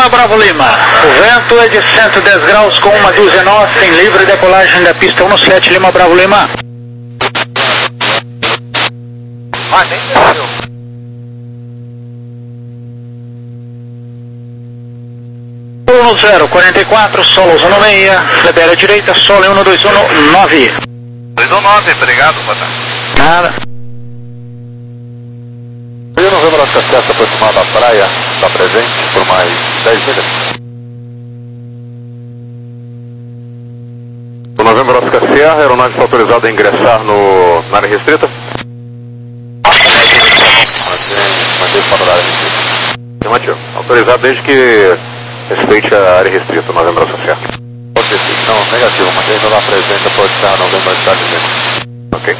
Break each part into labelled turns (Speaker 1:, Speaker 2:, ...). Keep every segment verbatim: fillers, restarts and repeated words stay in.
Speaker 1: Lima, Bravo Lima. O vento é de cento e dez graus com uma dúzia nós, tem livre decolagem da pista sete Lima, Bravo Lima.
Speaker 2: Ah, nem desceu.
Speaker 1: um zero, quarenta e quatro, solo usando meia, libera a direita, solo em um dois um nove.
Speaker 2: dois um nove, obrigado, boa tarde.
Speaker 1: Nada.
Speaker 2: Eu não vejo nossa acesso aproximado da praia, está presente por mais dez milhas. O Novembro Oscar Sierra, a aeronave está autorizada a ingressar no, na área restrita? Mantém fora da área restrita. Afirmativo. Autorizado desde que respeite a área restrita, Novembro Oscar Sierra. Não, negativo, mantém toda a presença pode estar Novembro Oscar Sierra. Ok.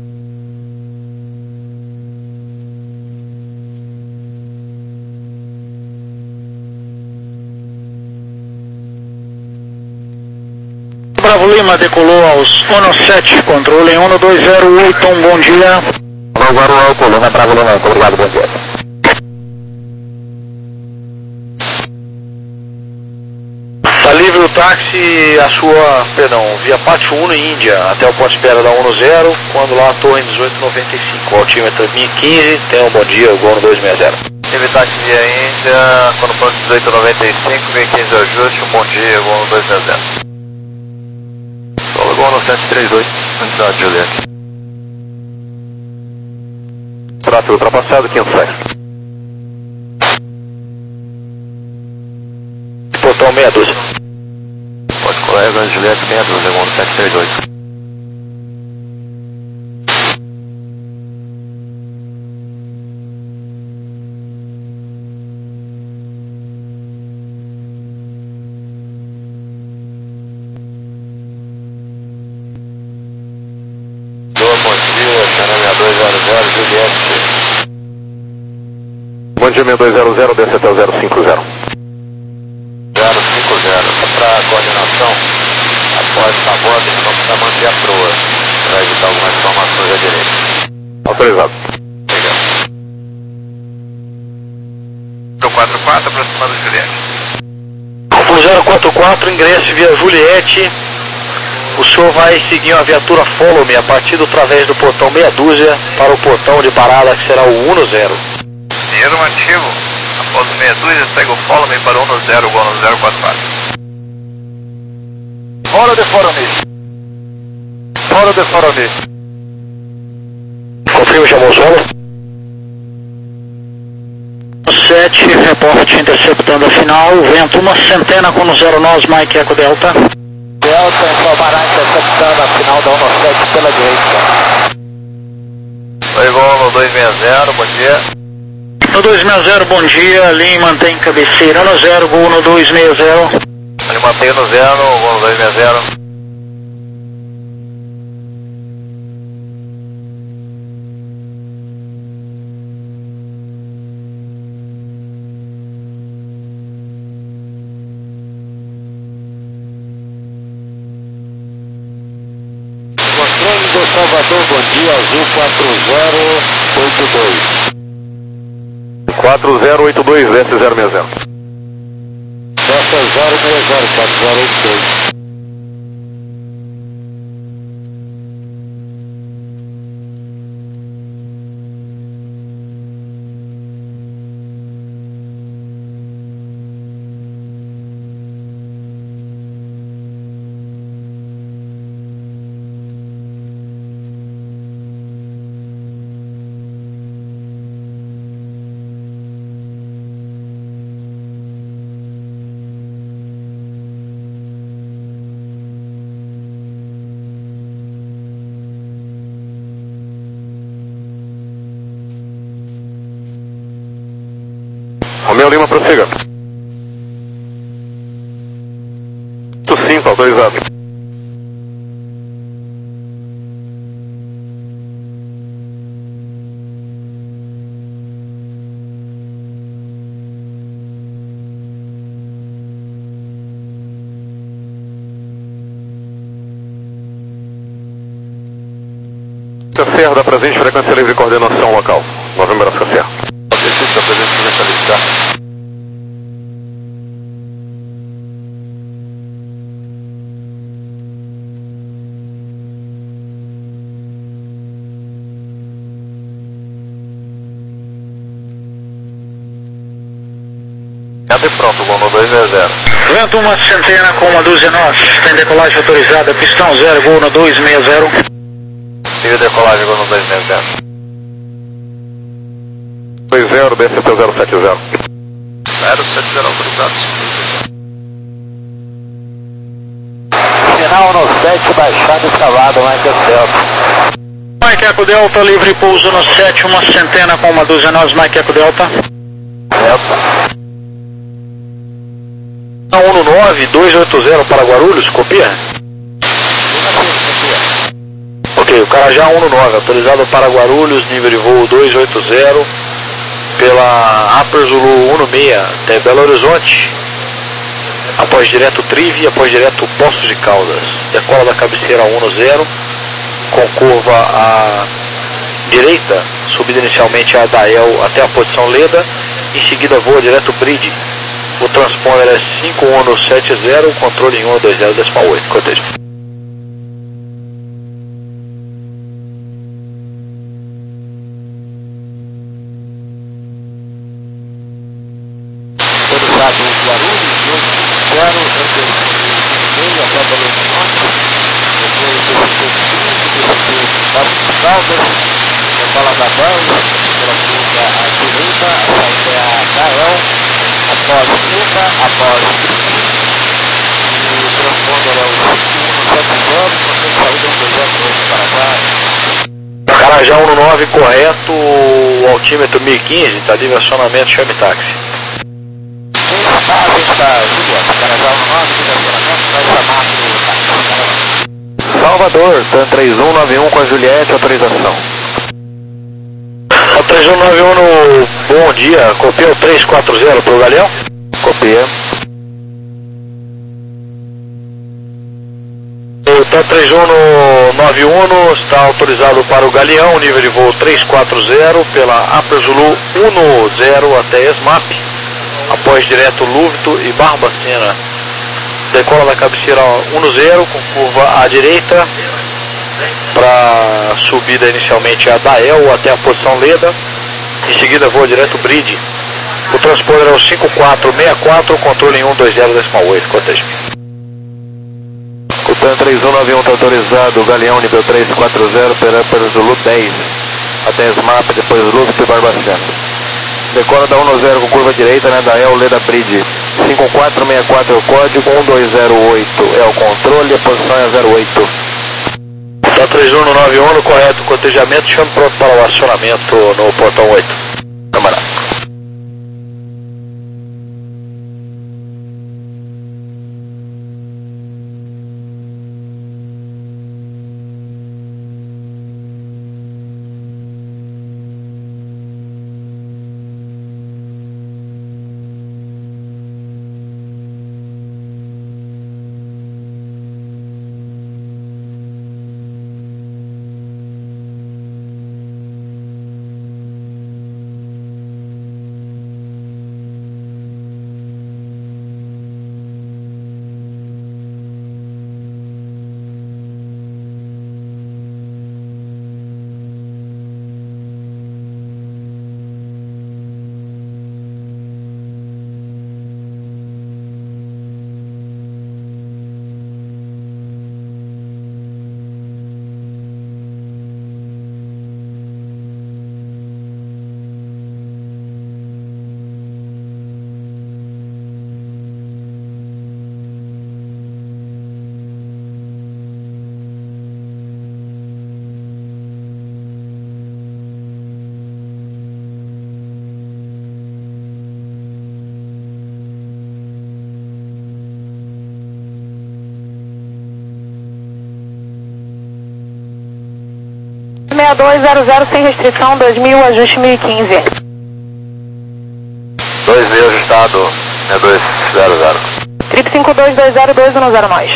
Speaker 1: Bravo Lima decolou aos um sete, controle em um dois zero oito, um bom dia.
Speaker 2: Agora o coluna Bravo Lima, obrigado, bom dia.
Speaker 3: Está livre o táxi, a sua, perdão, via Pátio Uno em Índia, até o ponto de espera da um zero, quando lá a torre em dezoito noventa e cinco, altímetro mil e quinze, tenha um bom dia, Gol dois seis zero.
Speaker 2: Teve táxi via Índia, quando ponto dezoito noventa e cinco, mil e quinze ajuste, um bom dia, Gol dois seis zero. Solo Gol no sete três oito, unidade Juliette. Tráfego ultrapassado, quinhentos e seis.
Speaker 3: Portão meia dúzia.
Speaker 2: Pode colega, Juliette meia dúzia, Gol no sete três oito. Bom dia, seis dois zero zero, desce até o zero cinco zero. zero cinco zero, só para coordenação, após a borda, a gente não precisa manter a proa, para evitar algumas informações à direita. Autorizado. Obrigado. quatro quatro, aproximado de Juliette.
Speaker 3: O zero quatro quatro, ingresse via Juliette. O senhor vai seguir uma viatura Follow Me a partir do través do portão meia dúzia para o portão de parada que será o um zero.
Speaker 2: Dinheiro ativo, após o meia dúzia, segue o Follow Me para o um zero, Gol no zero quatro quatro.
Speaker 3: Follow the Follow Me.
Speaker 2: Follow the Follow Me.
Speaker 3: Confirma, chamou o solo.
Speaker 1: sete, reporte interceptando a final, vento uma centena com zero nós, Mike Eco Delta.
Speaker 2: Delta informará interceptando a final da um sete pela direita. Oi, Gol no dois seis zero, bom dia.
Speaker 1: No dois seis zero, bom dia, Lima mantém cabeceira no zero, Gol no dois seis zero.
Speaker 2: Ele mantém no zero, Gol no dois seis zero.
Speaker 3: Controle do Salvador, bom dia, Azul quatro zero oito dois.
Speaker 2: quatro zero oito dois, desce zero seis zero.
Speaker 3: Delta zero seis zero, quatro zero oito dois.
Speaker 2: Romeu Lima, prossiga. cinco, autorizado. Serra da presente, frequência livre e coordenação local. Novembro Oscar Serra. Existe a presença de mentalidade. Abre pronto, Gol no dois zero zero.
Speaker 1: Vento uma centena com uma dúzia nós. Tem decolagem autorizada, pistão zero, Gol no dois seis zero.
Speaker 2: Siga decolagem, Gol no dois seis zero. dois zero, B C T zero sete zero. zero sete zero autorizado.
Speaker 3: Final no sete, baixado e travado, Mike Eco Delta.
Speaker 1: Mike Eco Delta, livre pouso no sete, uma centena com uma dúzia nós, Mike Eco Delta.
Speaker 3: Delta. um no nove, dois oito zero para Guarulhos, copia? Ok, o Carajá um no nove, autorizado para Guarulhos, nível de voo dois oito zero, pela Upper Zulu um no seis, até Belo Horizonte, após direto Trive, após direto Poços de Caldas, decola da cabeceira um no zero, com curva à direita, subida inicialmente a Adael até a posição Leda, em seguida voa direto Bridge. O transponder é cinco um no sete zero, controle em um dois zero decimal oito, cortejo. Autorizado Guarulhos, dois zero, meio até Belo Horizonte, depois de Caldas, decola da Bela, pela curva à direita, até a Adael, após Leda, após e o transponder é o cinco um no sete zero, você saída um dois zero dois para cá. Carajá um no nove, correto, o altímetro mil e quinze, está livre acionamento, chame táxi.
Speaker 2: Salvador, TAM três um nove um com a Juliette, autorização.
Speaker 3: O três um nove um no bom dia, copia o três quatro zero para o Galeão?
Speaker 2: Copia.
Speaker 3: O TAM três um no nove um está autorizado para o Galeão, nível de voo três quatro zero, pela Upper Zulu um no zero até ESMAP, após direto Lúvito e Barbacena. Decola da cabeceira um no zero, com curva à direita, para subida inicialmente a Dael até a posição Leda, em seguida voa direto Bridge. O transponder é o cinco quatro seis quatro, controle em um dois zero decimal oito, cortejo.
Speaker 2: O TAM três um nove um está autorizado, Galeão nível três quatro zero, pela Upper Zulu dez, até ESMAP, depois Lúvito e Barbacena. Decola da um no zero com curva direita, né, Dael Leda Bridge. cinco quatro seis quatro é o código, um dois zero oito é o controle, a posição é zero oito.
Speaker 3: TAM três um no nove um, no correto cotejamento, chame pronto para o acionamento no portão oito. Camarada.
Speaker 4: seis dois zero zero sem restrição, dois mil, ajuste mil e quinze.
Speaker 2: dois mil ajustado, seis dois zero zero.
Speaker 4: Trip cinco dois dois zero dois um zero nós.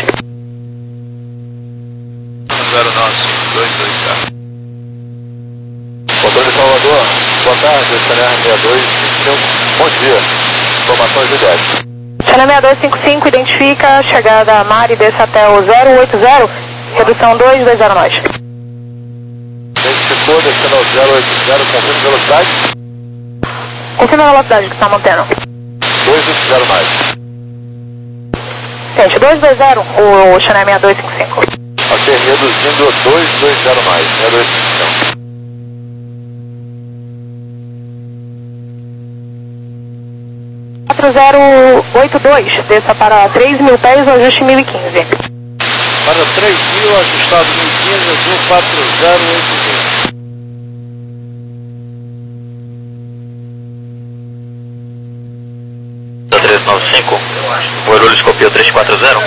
Speaker 2: zero nove cinco dois dois zero. Controle de Salvador, boa tarde, Channel R sessenta e dois, bom dia, informações de idade.
Speaker 4: Channel sessenta e dois cinquenta e cinco, identifica, chegada a Mari, desce até o zero oito zero, redução dois dois zero nós.
Speaker 2: Identificou, descendo ao zero oito zero, confirma velocidade?
Speaker 4: Confirma a velocidade que está mantendo.
Speaker 2: dois dois zero mais.
Speaker 4: Gente, dois dois zero, o Chennai seis dois cinco cinco.
Speaker 2: Ok, reduzindo dois dois zero mais, seis dois cinco cinco.
Speaker 4: quatro zero oito dois, desça para três mil pés, ajuste mil e quinze.
Speaker 3: Para três mil, ajustado mil e quinze, azul quatro zero oito dois.
Speaker 2: três nove cinco, Guarulhos copiou três quatro zero.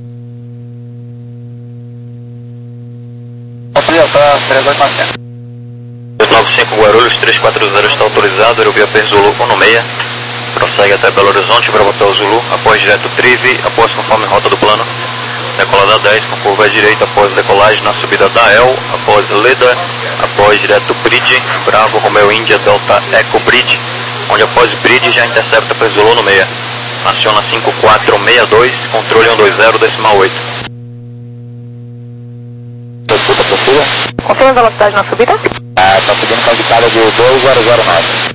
Speaker 1: Copia, tá três dois nove cinco.
Speaker 2: três nove cinco, Guarulhos três quatro zero está autorizado, Aerovia P Zulu um no seis. Prossegue até Belo Horizonte, Bravo Hotel Zulu, após direto Trive, após conforme rota do plano. Decolada dez, com curva à direita, após decolagem na subida da El, após Leda, após direto Bridge, Bravo Romeo Índia Delta Eco Bridge, onde após Bridge já intercepta P Zulu no seis. Aciona cinco quatro seis dois, controle um dois zero, decimal oito. Escuta, procura.
Speaker 4: Confirma a velocidade na subida?
Speaker 2: Ah, tá subindo com a indicada de dois zero zero nove.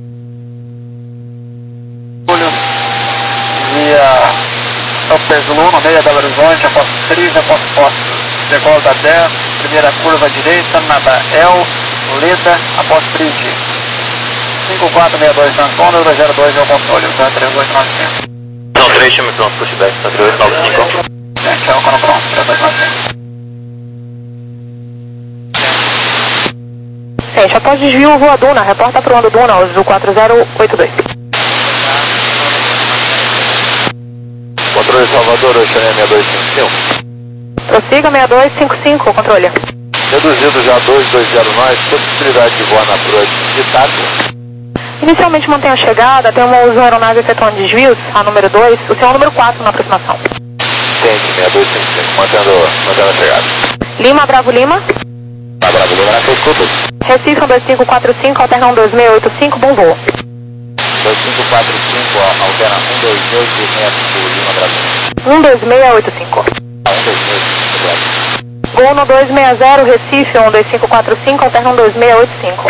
Speaker 1: Via P Zulu no meio da Belo Horizonte, após Trive, após Posto, decola da dez, primeira curva à direita, na da El, Leda, após Bridge. cinco quatro seis dois transponder, dois zero dois é o controle, tá três dois nove cinco.
Speaker 2: Não, três, chame pronto, push back, tá três dois nove cinco.
Speaker 1: Gente, é o cano pronto, três dois nove cinco.
Speaker 4: Gente, após desvio, voa Duna, reporta para o Ando Duna, azul quatro zero oito dois.
Speaker 2: Controle Salvador, Oceania seis dois cinco cinco.
Speaker 4: Prossiga seis dois cinco cinco, controle.
Speaker 2: Reduzido já dois dois zero mais, possibilidade de voar na proa de Tato.
Speaker 4: Inicialmente mantém a chegada, tem uma uso aeronave efetuando desvios, a número dois, o seu número quatro na aproximação.
Speaker 2: Entende, seis dois cinco cinco, mantendo, mantendo a chegada.
Speaker 4: Lima, Bravo Lima.
Speaker 2: Tá bravo, Lima na sua escuta.
Speaker 4: Recife um dois cinco quatro cinco, alterna um dois seis oito cinco, bom voo.
Speaker 2: dois cinco quatro cinco, alterna um dois oito cinco, Lima Bravo.
Speaker 4: um dois seis oito cinco.
Speaker 2: Ah, um dois seis oito cinco.
Speaker 4: Gol no dois seis zero, Recife um dois cinco quatro cinco, alterna um dois seis oito cinco.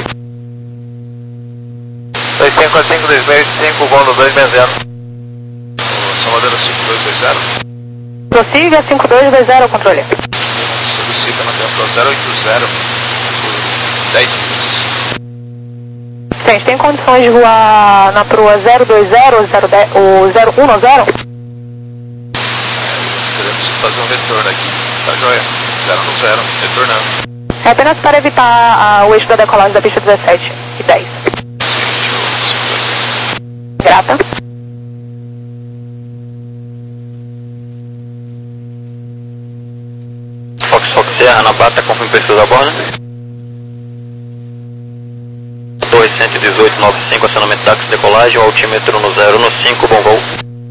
Speaker 2: dois cinco quatro cinco, dois seis oito cinco, gol no dois seis zero.
Speaker 3: Salvador cinco dois dois zero.
Speaker 4: Prossiga cinco dois dois zero, controle.
Speaker 3: Solicita na tempo zero oito zero por dez minutos.
Speaker 4: Gente, tem condições de voar na proa zero dois zero ou zero um zero?
Speaker 3: Queremos fazer um retorno aqui, tá joia? zero no zero, retornando.
Speaker 4: É apenas para evitar a, o eixo da decolagem da pista dezessete e dez. Grata.
Speaker 2: Fox Fox Sierra na bata, confirma pessoas a bordo. Torre cento e dezoito, nove cinco, acionamento táxi, decolagem, altímetro no zero no cinco, bom voo.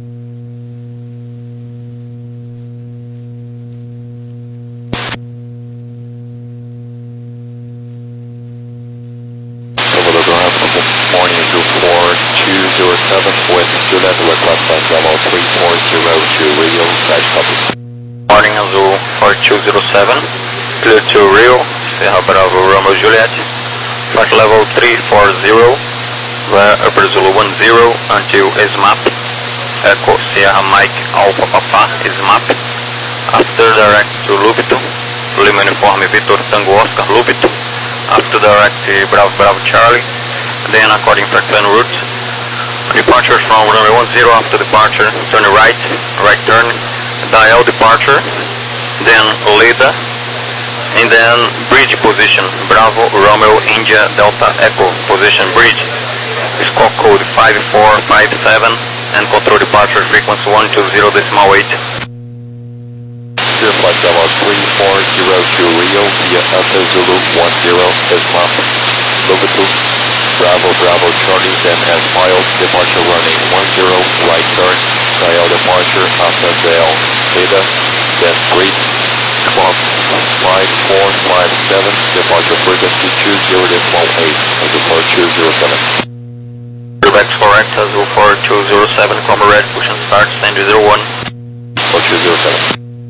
Speaker 2: Morning to four two zero seven with Juliet request by Bravo three four zero two radio, dash copy. Morning Azul four two zero seven, clear to Rio, Sierra Bravo Romeo Juliet, flight level three four zero, via Upper Zulu one zero until S M A P, Echo Sierra Mike Alpha Papa S M A P, after direct to Lubito, Lima Uniforme Victor Tango Oscar Lubito, after direct Bravo Bravo Charlie, then according to plan route, departure from runway one zero, after departure, turn right, right turn, dial departure, then Leda, and then bridge position, Bravo, Romeo, India, Delta, Echo, position bridge, squawk code five four five seven, and control departure frequency one two zero decimal eight. Dear flight level three four zero two Rio, via Alpha Zulu one zero, decimal, Lubito, Bravo, Bravo, Charlie, then as miles, departure running one zero, right turn, dial departure, after dial, Leda, then bridge, squawk, five four five seven, departure frequency two zero decimal eight, Azul four two zero seven. Quebec correct, Azul four two zero seven, comma red, push and start, stand zero one. four two zero seven.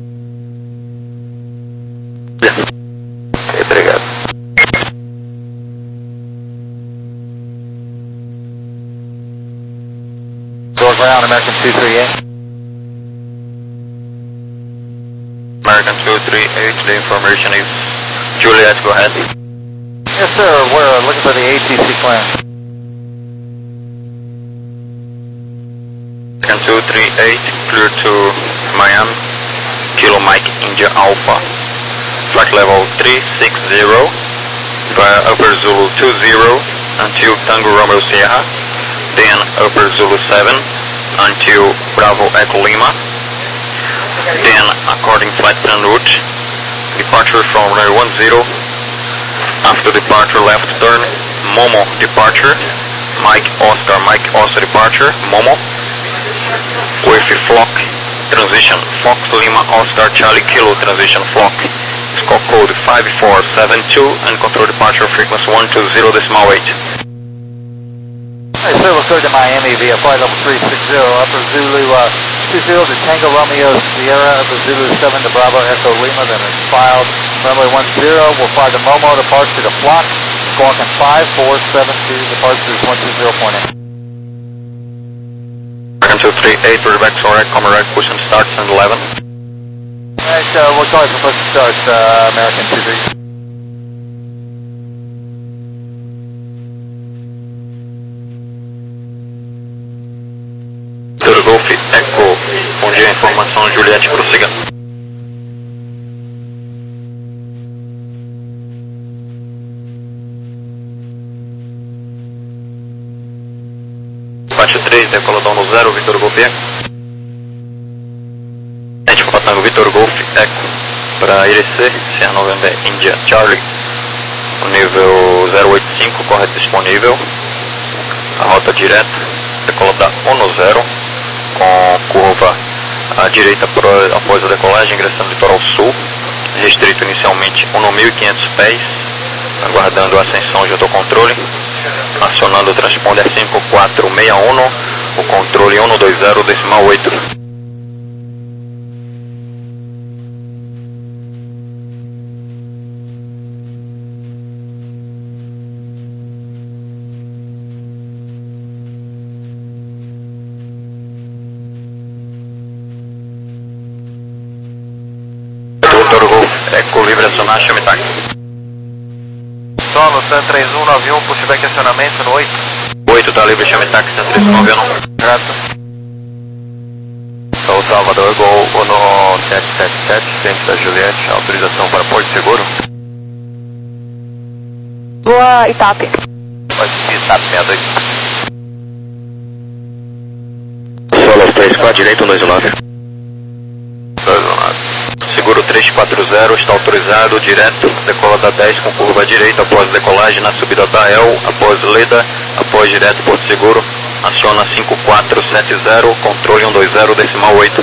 Speaker 2: Yeah. Okay, obrigado. ground, American two three eight.
Speaker 3: American two three eight, the information is Juliet, go ahead.
Speaker 2: Yes, sir. We're looking for the A T C clearance.
Speaker 3: American two three eight, clear to Miami, Kilo Mike India Alpha, flight level three six zero, via Upper Zulu two zero until Tango Romeo Sierra, then Upper Zulu seven until Bravo Echo Lima, then according flight plan route, departure from runway one zero, after departure left turn, Momo departure, Mike Oscar, Mike Oscar departure, Momo, with flock transition, Fox Lima Oscar Charlie Kilo transition flock, scope code five four seven two and control departure frequency one two zero decimal eight.
Speaker 2: Hey, sir, we'll clear to Miami via flight level three six zero, Upper Zulu uh, two zero to Tango Romeo Sierra, Upper Zulu seven to Bravo Echo Lima, then it's filed runway one zero, we'll fly to Momo, departure to Flock, squawking five four seven two, departure is one two zero point eight.
Speaker 3: American two three eight, we're back to our Comrade, push and starts and eleven.
Speaker 2: Alright, uh, we'll call it for push and starts, uh, American two three.
Speaker 3: Vitor Golf Echo, bom dia, informação Juliette, prossiga. Bate três, decoladão no zero, Vitor Golf Echo. Gente, Patango, Vitor Golf Echo, para I R C, Sierra November India Charlie, o nível zero oito cinco, correto disponível, a rota direta, decolada um no zero, com curva à direita por, após a decolagem, ingressando no litoral sul, restrito inicialmente um mil e quinhentos pés, aguardando a ascensão junto ao controle, acionando o transponder cinco quatro seis um, o controle cento e vinte decimal oito. Eco livre acionar, chame táxi.
Speaker 2: Solo San três um nove um, pushback acionamento no oito.
Speaker 3: oito tá livre, chame táxi, San três um nove um.
Speaker 2: Grato.
Speaker 3: São Salvador, Gol Uno sete sete sete, centro da Juliette, autorização para Porto Seguro.
Speaker 4: Boa Itape.
Speaker 3: Pode seguir, Itape sessenta e dois.
Speaker 2: Solo três quatro, direito um dois nove.
Speaker 3: dois um nove. Seguro três quatro zero, está autorizado, direto, decola da dez com curva direita, após decolagem na subida da El, após Leda, após direto Porto Seguro, aciona cinco quatro sete zero, controle cento e vinte decimal oito.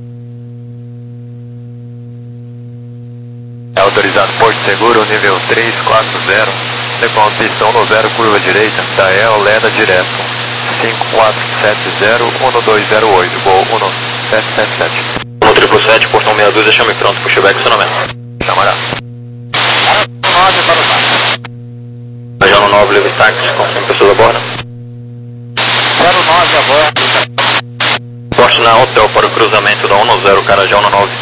Speaker 2: É autorizado Porto Seguro, nível três quatro zero, decola pistão no zero, curva direita, da El, Leda, direto, cinco quatro sete zero, um dois zero oito, Gol um sete sete sete.
Speaker 3: um triple sete, portão meia dúzia, chame pronto, pushback, acionamento.
Speaker 2: Chamará. nove para o táxi.
Speaker 3: Trajano nove, livre táxi, confirme pessoas a bordo.
Speaker 2: zero nove a bordo.
Speaker 3: Poste na hotel para o cruzamento da um zero, Carajão no nove.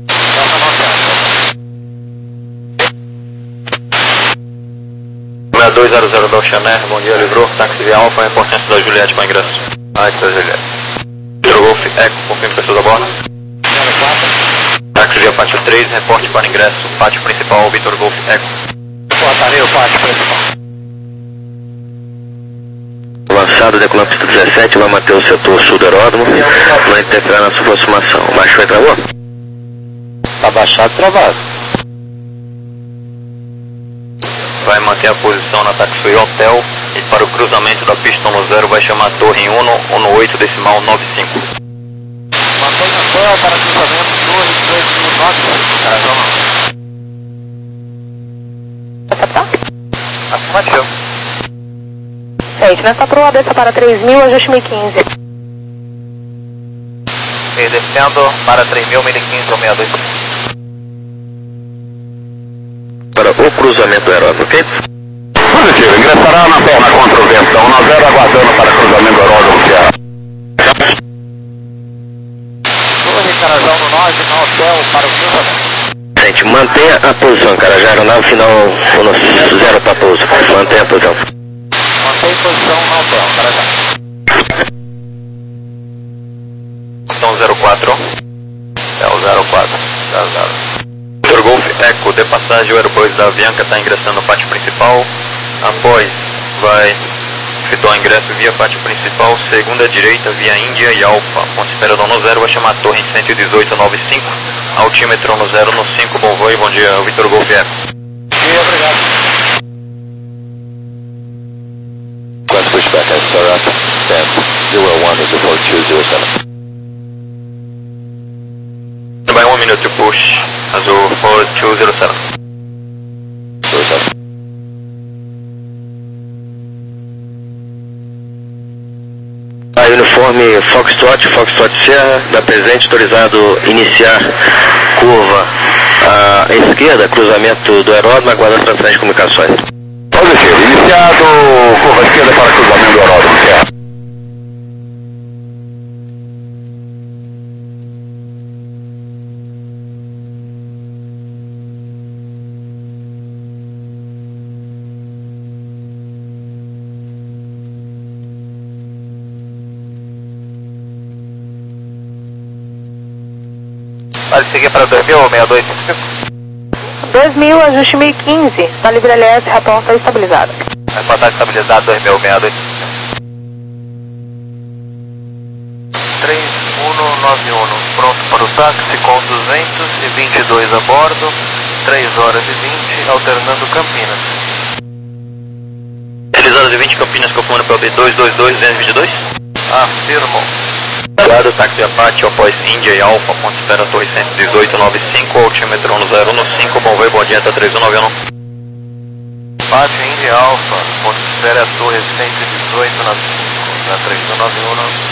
Speaker 3: seis dois zero zero Belchaner, bom dia, livrou, táxi via Alfa, reportante da Juliette com ingresso.
Speaker 2: Ah, que da Juliette.
Speaker 3: Vitor Golf Echo, confirme pessoas a bordo. Táxi via Pátio três, reporte para ingresso, pátio principal, Vitor Golf Echo.
Speaker 2: Portaria, o pátio principal.
Speaker 5: Lançado, decolando pista dezessete, vai manter o setor sul do aeródromo, vai interferir na sua aproximação. Baixou e travou?
Speaker 2: Tá baixado e travado.
Speaker 3: Vai manter a posição na taxi hotel e para o cruzamento da pista um zero vai chamar a torre um um oito decimal nove cinco.
Speaker 2: Mantenha pé para cruzamento torre três um nove cinco, Carajão. Afirmativo.
Speaker 4: Gente, nessa proa desça para três mil, ajuste mil e quinze.
Speaker 2: E descendo para três mil, mil e quinze ou sessenta e dois.
Speaker 5: Para o cruzamento do aeródromo, ok?
Speaker 2: Positivo, ingressará na torre contra o vento um zero, aguardando para cruzamento do aeródromo Sierra.
Speaker 5: Mantenha a posição, cara. Já aeronave final zero para pouso. Mantenha a posição.
Speaker 2: Mantém posição no hotel, cara já. Então zero quatro. É o zero quatro. zero zero.
Speaker 3: Vitor Golf Eco, de passagem, o Airbus da Avianca está ingressando no pátio principal. Após, vai efetuar o ingresso via pátio principal, segunda direita, via Índia e Alfa. Ponto espera no zero, vai chamar a torre em cento e dezoito nove cinco. Altímetro no zero no cinco, bom voo e bom dia, Vitor Golf Eco.
Speaker 2: E obrigado.
Speaker 5: Quando pushback, I start up, stand zero one is report two zero seven.
Speaker 3: By one minute to push, Azul four two zero seven.
Speaker 5: zero seven. A uniforme Foxtrot, Foxtrot Sierra, da presente autorizado iniciar curva à esquerda, cruzamento do aeródromo, aguardando a transferência de comunicações.
Speaker 2: Positivo, iniciado, curva esquerda para cruzamento do aeródromo, Sierra. Pode seguir para dois mil ou sessenta e dois cinquenta e cinco?
Speaker 4: dois mil, ajuste mil e quinze, na livre L S, reporta estabilizado.
Speaker 2: Reportar estabilizado dois mil, sessenta e dois cinquenta e cinco. três um nove um, pronto para o táxi com duzentos e vinte e dois a bordo, três horas e vinte, alternando Campinas.
Speaker 3: três horas e vinte, Campinas, confirmando para o B dois dois dois dois dois.
Speaker 2: Afirmo.
Speaker 3: Guarda, táxi Apache, após Índia e Alfa, ponto espera torre cento e dezoito nove cinco, altímetro no zero no cinco, bom voo e bom dia, até três um nove um.
Speaker 2: Apache Índia Alfa, ponto espera a torre cento e dezoito nove cinco, na três um nove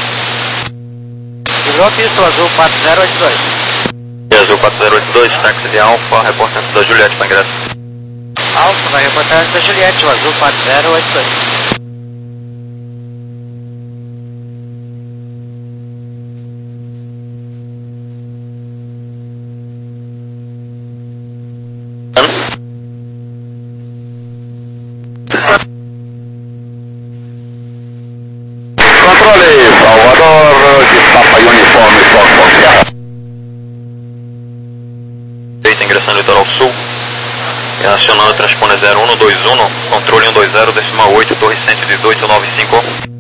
Speaker 2: um. Livrou pista azul quatro zero oito dois.
Speaker 3: Azul quatro zero oito dois, táxi de Alfa, reportante da Juliette para ingresso.
Speaker 2: Alfa, vai reportar da Juliette, o azul quatro zero oito dois.
Speaker 5: Controle Salvador de Papa Uniforme Fox Sierra.
Speaker 3: Feita ingressando no litoral sul. E acionando o transponder zero um dois um, controle um dois zero, decimal oito, torre cento e dezoito nove cinco.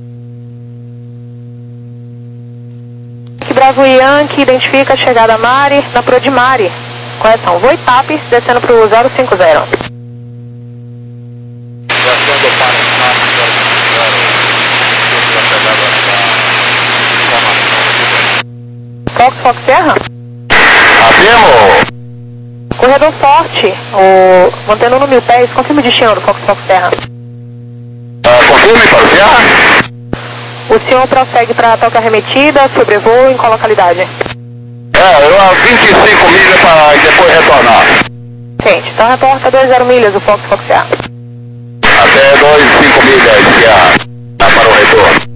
Speaker 4: Bravo Yankee, identifica a chegada a Mari, na Pro de Mari. Correção, voo Itapes, descendo para o zero cinco zero.
Speaker 2: Descendo para o zero cinco zero.
Speaker 4: Fox, Fox Serra?
Speaker 2: Afirmo.
Speaker 4: Corredor forte, o... mantendo no mil pés, confirma o destino do Fox, Fox Serra.
Speaker 2: Uh, confirme para o Sierra.
Speaker 4: O senhor prossegue para a toca arremetida, sobrevoo em qual localidade?
Speaker 2: É, eu a vinte e cinco milhas para depois retornar.
Speaker 4: Gente, então reporta dois zero milhas o Fox, Fox Serra.
Speaker 2: Até dois vírgula cinco milhas, Sierra, para o retorno.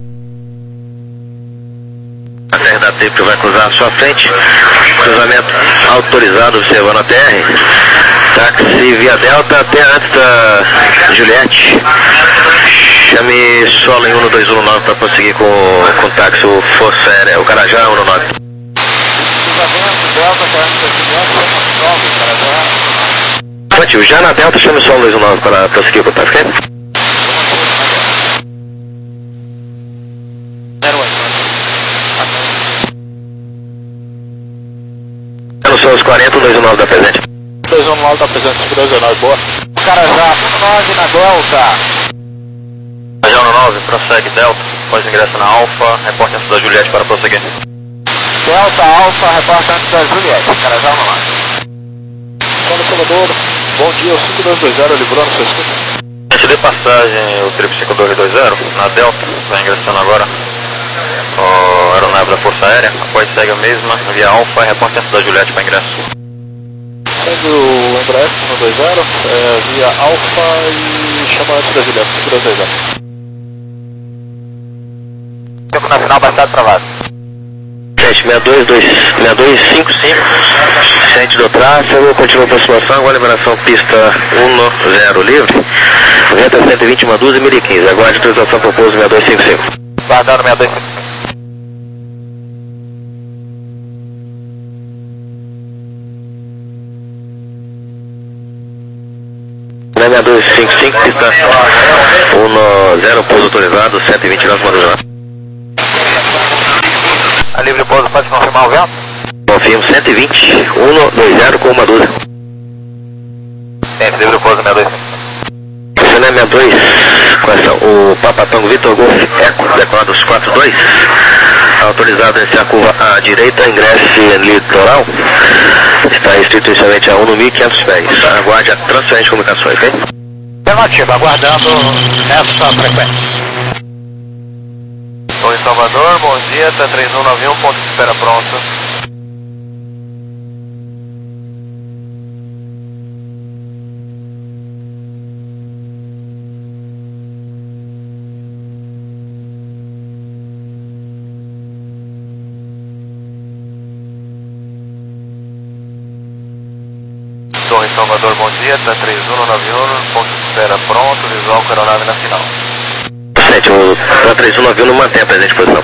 Speaker 5: A T R da T I P vai cruzar à sua frente, cruzamento autorizado, observando a T R, táxi via Delta até antes da Juliette, chame solo em um dois um nove para prosseguir com, com o táxi, o Força Aérea, o Carajá um nove.
Speaker 2: Cruzamento Delta até antes da Juliette, nove, Carajá.
Speaker 5: Positivo, já na Delta chame solo dois um nove para prosseguir com o táxi, ok? São os quarenta, dois um nove da presente.
Speaker 2: dois um nove da presente, cinco dois um nove, boa. Carajá, um nove na Delta.
Speaker 3: Carajá um nove, prossegue Delta, após ingresso na Alfa, reporte antes da Juliette para prosseguir.
Speaker 2: Delta Alfa, reporte antes da Juliette, Carajá um nove. Quando Salvador, bom dia, o cinco dois dois zero, livrou no seu escuta.
Speaker 3: Antes de passagem, o trip cinco dois dois zero, na Delta, vai ingressando agora. O aeronave da Força Aérea, após segue a mesma, via Alfa e reporte antes da Juliette para ingresso.
Speaker 2: Segue o Embraer cinco dois zero, é, via Alfa e chama antes da Juliette, cinco dois dois zero. Tempo na final bastante travado.
Speaker 5: Gente, dois dois cinco cinco, centro do tráfego, continua a aproximação, agora liberação pista um zero livre, vento cento e vinte, uma dúzia, mil e quinze, aguarde autorização para o pouso seis dois cinco cinco.
Speaker 2: Guardando seis dois cinco cinco.
Speaker 5: seis dois cinco cinco, pista um zero, pouso autorizado, cento e vinte nós, uma dúzia.
Speaker 2: A livre pouso, pode confirmar o vento?
Speaker 5: Confirmo cento e vinte, um dois zero com uma dúzia.
Speaker 2: Sim, livre pouso seis dois cinco.
Speaker 5: Seis dois, quais o Papa Tango Vitor Golf Eco, decorados quatro dois, autorizado a iniciar a curva à direita, ingresse em litoral, está restrito inicialmente a um no mil e quinhentos pés, aguarde a transferência de comunicações, ok?
Speaker 2: Afirmativo, aguardando essa frequência. Estou em Salvador, bom dia, T três um nove um, ponto de espera pronto. Estou em Salvador, bom dia, T três um nove um, ponto de espera pronto, visual com a aeronave na final.
Speaker 5: Sete, o T três um nove um não mantém a presente posição.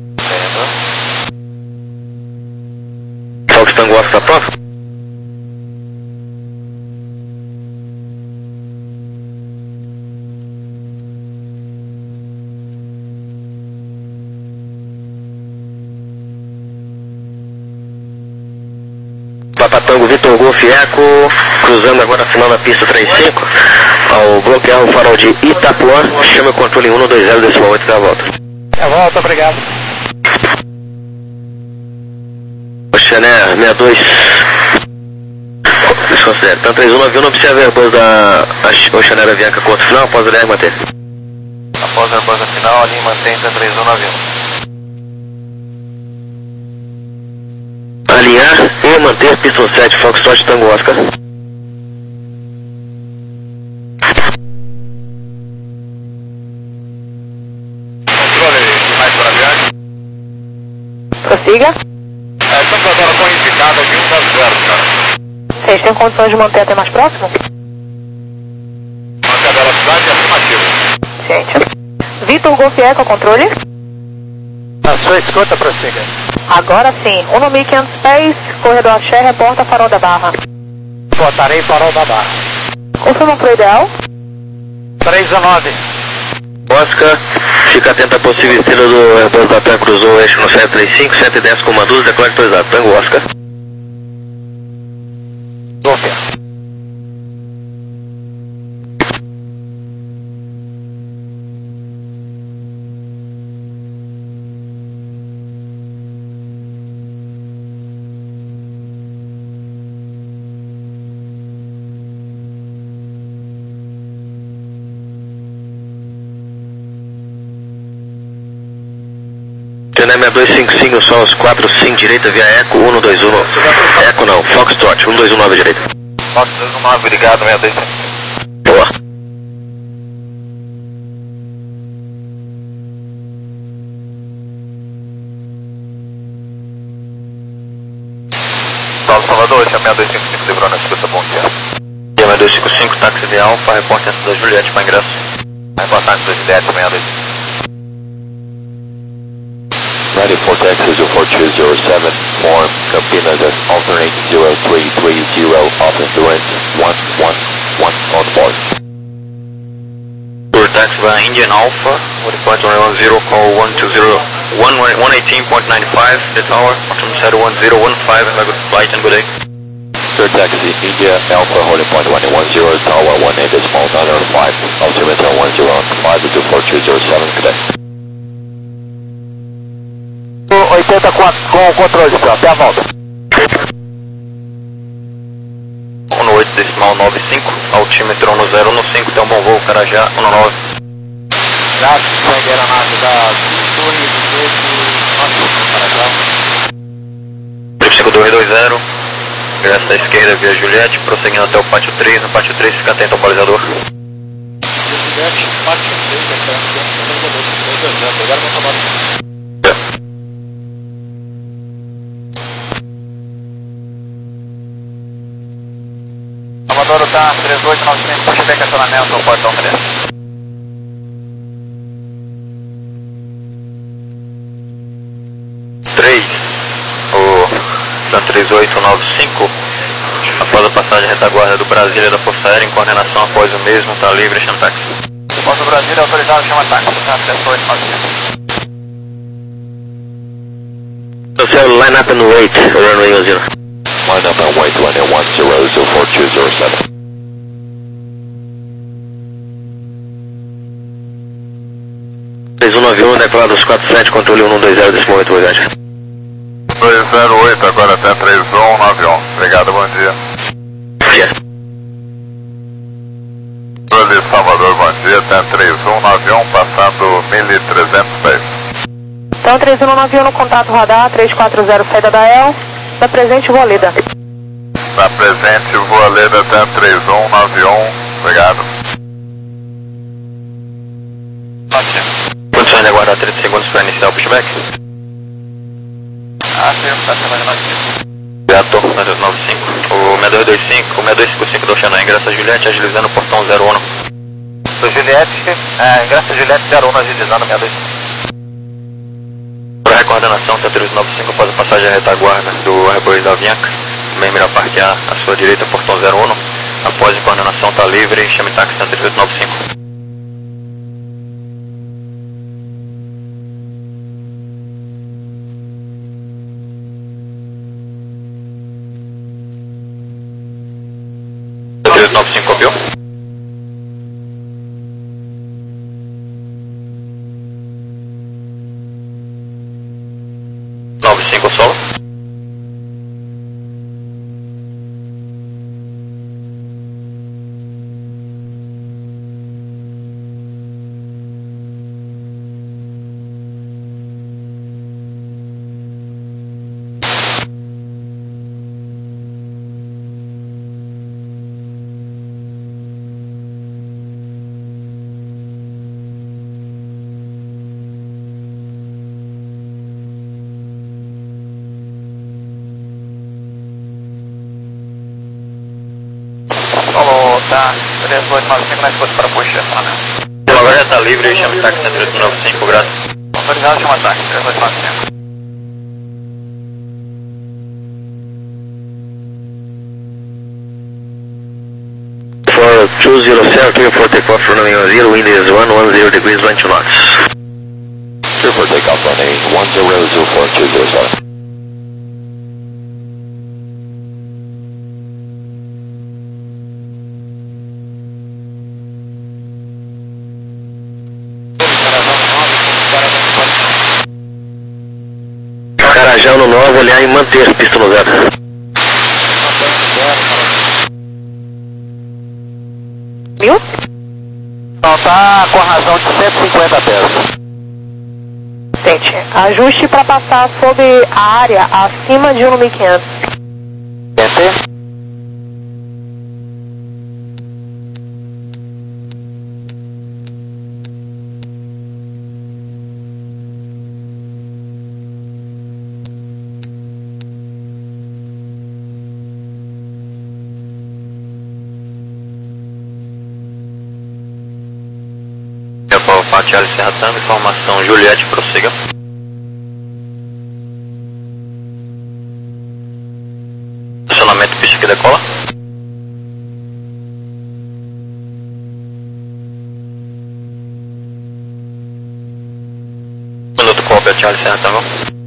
Speaker 5: Fox Tango Oscar está pronto? Papa Tango Vitor Golf Eco, cruzando agora a final da pista trinta e cinco, ao bloquear o farol de Itapuã, chama o controle um dois zero decimal oito da volta.
Speaker 2: É a volta, obrigado.
Speaker 5: Oceaner seis dois, desconsidere, então três um nove um, não observa a airbus da Oceaner Avianca curto final, após o L R manter.
Speaker 2: Após a airbus final, ali mantém T três um nove um.
Speaker 5: Alinhar e manter pista sete, Foxtrot Tango Oscar.
Speaker 2: Controle mais para a viagem.
Speaker 4: Prossiga.
Speaker 2: É, estamos agora com a indicada de um zero zero, cara.
Speaker 4: Vocês têm condições de manter até mais próximo?
Speaker 2: Manter a velocidade afirmativa.
Speaker 4: Gente. Vitor Golf Eco, controle.
Speaker 2: Na sua escuta, prossiga.
Speaker 4: Agora sim, um no mil e quinhentos pés, corredor Axé, reporta farol da Barra.
Speaker 2: Botarei farol da Barra.
Speaker 4: Confirma para o ideal.
Speaker 2: três a nove.
Speaker 5: Oscar, fica atento à possível estrela do Airbus da TAM, cruzou o eixo no sete três cinco, cento e dez com uma dúzia, declara autorizado. Tango Oscar.
Speaker 2: Golf.
Speaker 5: seis dois cinco cinco, só os quatro cinco direita via Eco, um dois um, Eco não, Foxtrot, um dois um nove direita.
Speaker 2: Fox dois um nove, obrigado, seis dois cinco.
Speaker 5: Boa.
Speaker 2: Paulo Salvador, esse é seis dois cinco cinco, livrou na escuta, bom dia.
Speaker 5: seis dois cinco cinco, táxi de Alfa, reporte antes da Juliette para ingresso.
Speaker 2: Reportagem do Juliette, seis dois cinco.
Speaker 6: ninety-four Texas zero four two zero seven, form Campinas at alternate zero three three zero, off endurance one one one on board.
Speaker 5: Tour taxi by Indian Alpha, report on one zero, call one two zero, one eighteen point nine five, the tower, set one zero one five, have a good flight and good day.
Speaker 6: Tour taxi India Alpha, holding point one one zero, tower one eight decimal nine on five, altimeter one zero on five, zero four two zero seven, good day.
Speaker 2: oitenta e quatro com o controle, senhor. Até a volta.
Speaker 5: um oito decimal nove cinco, altímetro um zero um cinco, tem um bom voo, Carajá, um nove.
Speaker 2: Já segue a aeronave da Torre dezoito, Carajá.
Speaker 5: cinco dois dois zero, ingresso da esquerda via Juliette, prosseguindo até o pátio três, no pátio três fica atento ao balizador.
Speaker 2: Juliette, pátio três, até o dois dois zero, pegaram meu comando.
Speaker 1: Besouro tá três oito nove cinco, puxa bem acionamento, portão três.
Speaker 5: três, o TAM três oito nove cinco, após a passagem retaguarda do Brasília da Força Aérea, em coordenação após o mesmo, tá livre, chama táxi.
Speaker 1: Após o Brasília, autorizado, chama táxi, tá três oito nove cinco.
Speaker 5: No céu, line up and wait, runway zero.
Speaker 6: Line up and wait, runway one zero zero four two zero seven.
Speaker 5: três um nove um, declarado dos quatro sete, controle um um dois zero desse momento, verdade.
Speaker 2: dois zero oito, agora até três um nove um. Obrigado, bom dia.
Speaker 5: Yes.
Speaker 2: Controle Salvador, bom dia, até três um nove um, passando mil e trezentos pés.
Speaker 4: Então três um nove um no contato radar, três quatro zero, saída da E L, na presente Voaleda.
Speaker 2: Na presente, Voaleda até três um nove um, obrigado.
Speaker 5: Condições de aguardar trinta segundos para iniciar o pushback.
Speaker 1: Ah, sim, tá chamando aqui.
Speaker 5: Reator nove cinco, o seis dois dois cinco, o seis dois cinco cinco do Oceano, ingressa Juliette, agilizando o portão zero um.
Speaker 1: Do Juliette, é, ingressa Juliette zero um, agilizando seis dois cinco.
Speaker 5: Para a coordenação, T três nove cinco, após a passagem à retaguarda do Airbus da Avianca, Memira Parque A, à sua direita, portão zero um. Após a coordenação, está livre, chame táxi T três nove cinco. T três nove cinco, copiou? nove cinco solo.
Speaker 1: Falou, tá três oito nove cinco na escuta para puxar, acionamento.
Speaker 5: Agora já está livre, chame táxi T três nove cinco, graças.
Speaker 1: Autorizado, chama táxi, três oito nove cinco.
Speaker 5: For two zero seven, clear for takeoff runway zero, wind is one one zero degrees, one two knots.
Speaker 6: Clear for takeoff runway one zero zero four two zero seven.
Speaker 5: Carajão no nove, olhar e manter pista no zero.
Speaker 4: Viu?
Speaker 1: Então tá com a razão de cento e cinquenta pés.
Speaker 4: Gente, ajuste para passar sobre a área acima de um mil e quinhentos.
Speaker 1: Enter.
Speaker 5: Pati Alice Serra Tango, informação Juliette, prossiga. Posicionamento pista que decola. Minuto call, Pati Alice Serra Tango.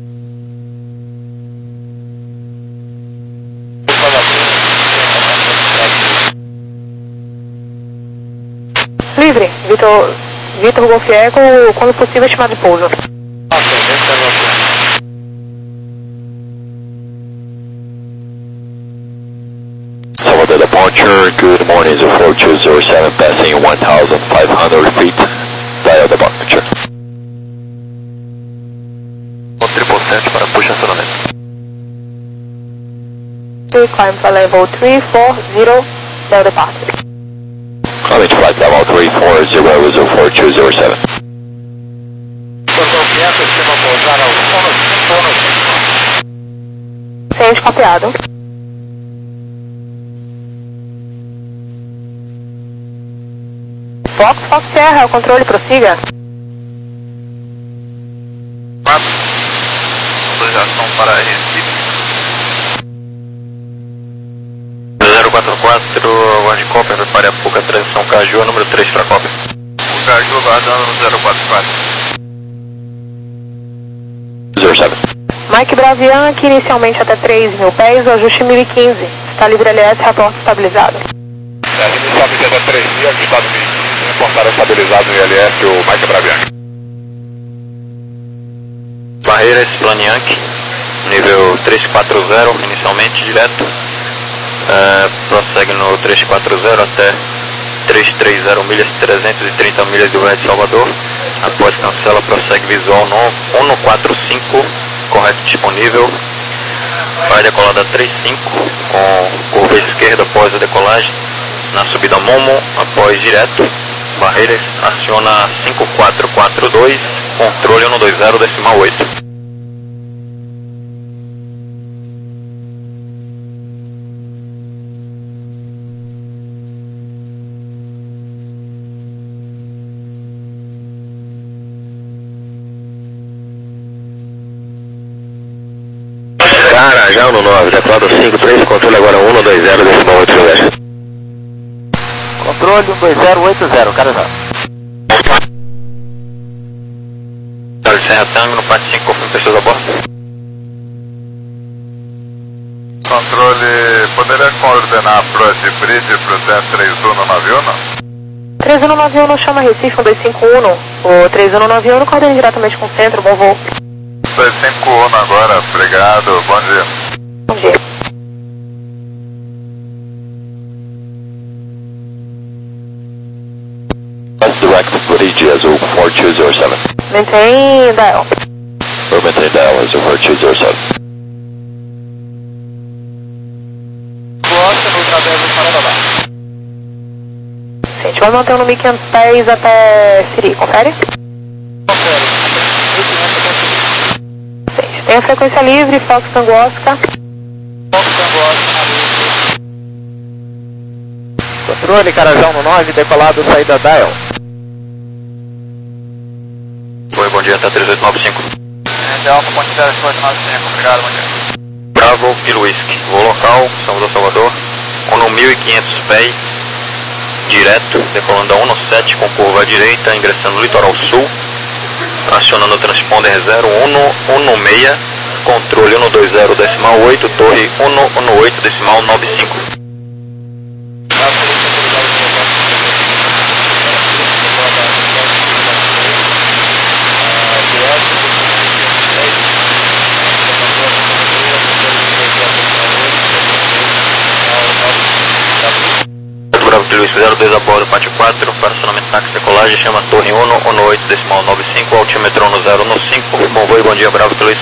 Speaker 4: Livre, Vitor. Vitor Golf Eco, quando possível, estimado de pouso.
Speaker 6: Salvador departure, good morning, zero four two zero seven, passing one thousand five hundred feet, dial departure.
Speaker 5: O triple sete para push acionamento.
Speaker 4: Climb para level três quatro zero, dial departure.
Speaker 6: Climbing to flight level three four zero zero four two zero seven.
Speaker 1: Portão quinhentos, estima pousar ao
Speaker 4: Seis copiado. Fox, Fox Sierra, o controle, prossiga.
Speaker 2: quatro. Autorização para Recife. zero quatro quatro, Guarde Copper, prepare a pouca transição Caju, número três para Copper. O Caju guardando no zero quatro quatro.
Speaker 6: zero sete.
Speaker 4: Mike Bravian, aqui inicialmente até três mil pés, o ajuste mil e quinze. Está livre L S, reporte estabilizado.
Speaker 2: É, inicialmente até três mil, ajustado mil e quinze, reportaram estabilizado no I L S o Mike Bravian. Barreiras Planianque, nível três quatro zero, inicialmente direto. Uh, prossegue no três quatro zero até trezentos e trinta milhas, trezentos e trinta milhas do Red Salvador. Após cancela, prossegue visual no um quatro cinco, correto disponível. Vai decolada trinta e cinco com curva esquerda após a decolagem. Na subida Momo, após direto. Barreiras, aciona cinco quatro quatro dois, controle um dois zero decimal oito.
Speaker 5: Carajão no nove, decolado cinco três, controle agora um dois zero decimal oito.
Speaker 1: Controle um dois zero oito zero, Carajão.
Speaker 2: Serra Tango, no parte cinco, confirme pessoas a bordo. Controle, poderia coordenar a approach bridge para o T três um nove um?
Speaker 4: três um nove um chama Recife um dois cinco um. O três um nove um coordena diretamente com o centro, bom voo.
Speaker 2: dois cinco um agora, obrigado, bom dia.
Speaker 4: Bom dia.
Speaker 6: Let's direct bridge as o four two zero seven.
Speaker 4: Maintain dial.
Speaker 6: Or maintain dial as o four two zero seven.
Speaker 1: Gosta no ultraverso do Paraná.
Speaker 4: A gente vai manter no mil e quinhentos pés até Siri, confere?
Speaker 1: Confere.
Speaker 4: Tem a frequência livre, Fox Tango Oscar.
Speaker 1: Fox Tango Oscar. Controle, Carajão no nove, decolado, saída dial.
Speaker 2: Oi, bom dia, tá três oito nove cinco.
Speaker 1: É, Alfa, ponte zero oito nove cinco, obrigado, bom dia.
Speaker 2: Bravo e Whisky, voo local, São José Salvador, um mil e quinhentos pés, direto, decolando a um sete com curva à direita, ingressando no litoral sul, acionando o transponder zero um um seis, controle um dois zero decimal oito, torre um um oito decimal nove cinco. Luiz zero dois a bordo, pátio quatro, para acionamento táxi decolagem, chama torre um um oito decimal nove cinco, altímetro um zero um cinco, bom voo e bom dia, Bravo Luiz.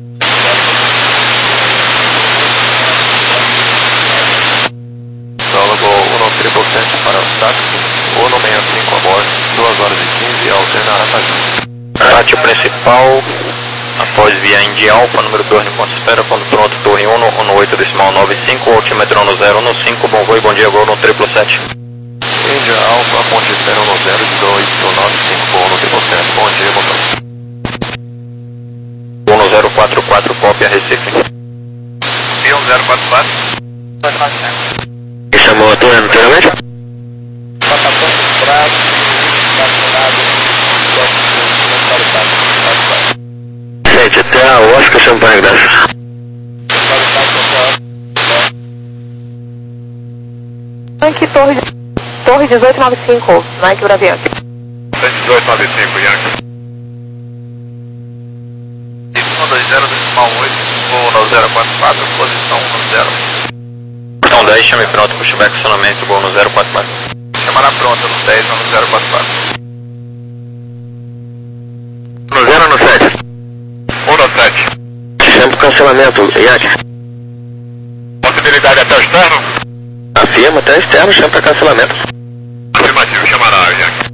Speaker 2: Diálogo um triple sete para o táxi, um sessenta e cinco a bordo, duas horas e quinze, alternar a pátio. Pátio principal, após via Indy Alfa, número dois no ponto de espera, quando pronto, torre um um oito decimal nove cinco, altímetro um zero um cinco, bom voo e bom dia, gol no triple sete. Índia Alfa, ponte de espera um zero dois nove cinco, no triple sete, bom dia, botão. um zero quatro quatro, cópia Recife. um zero quatro quatro.
Speaker 5: E chamou a torre anteriormente? Gente, até a Oscar Champagne, graças.
Speaker 4: Aqui, torre, torre dezoito noventa e cinco, Mike Bravian.
Speaker 2: dezoito noventa e cinco, Yankee. um dois zero decimal oito, voo no zero quatro quatro, posição um zero. Então dez, chame pronto, pushback acionamento, voo no zero quatro quatro. Chamará pronto no dez, no zero quatro quatro.
Speaker 5: No zero ou no sete?
Speaker 2: um no sete.
Speaker 5: Chama pro cancelamento, Yankee.
Speaker 2: Possibilidade até o externo?
Speaker 5: Afirma, até externo, chama para cancelamento.
Speaker 2: Afirmativo, chamará, Yankee.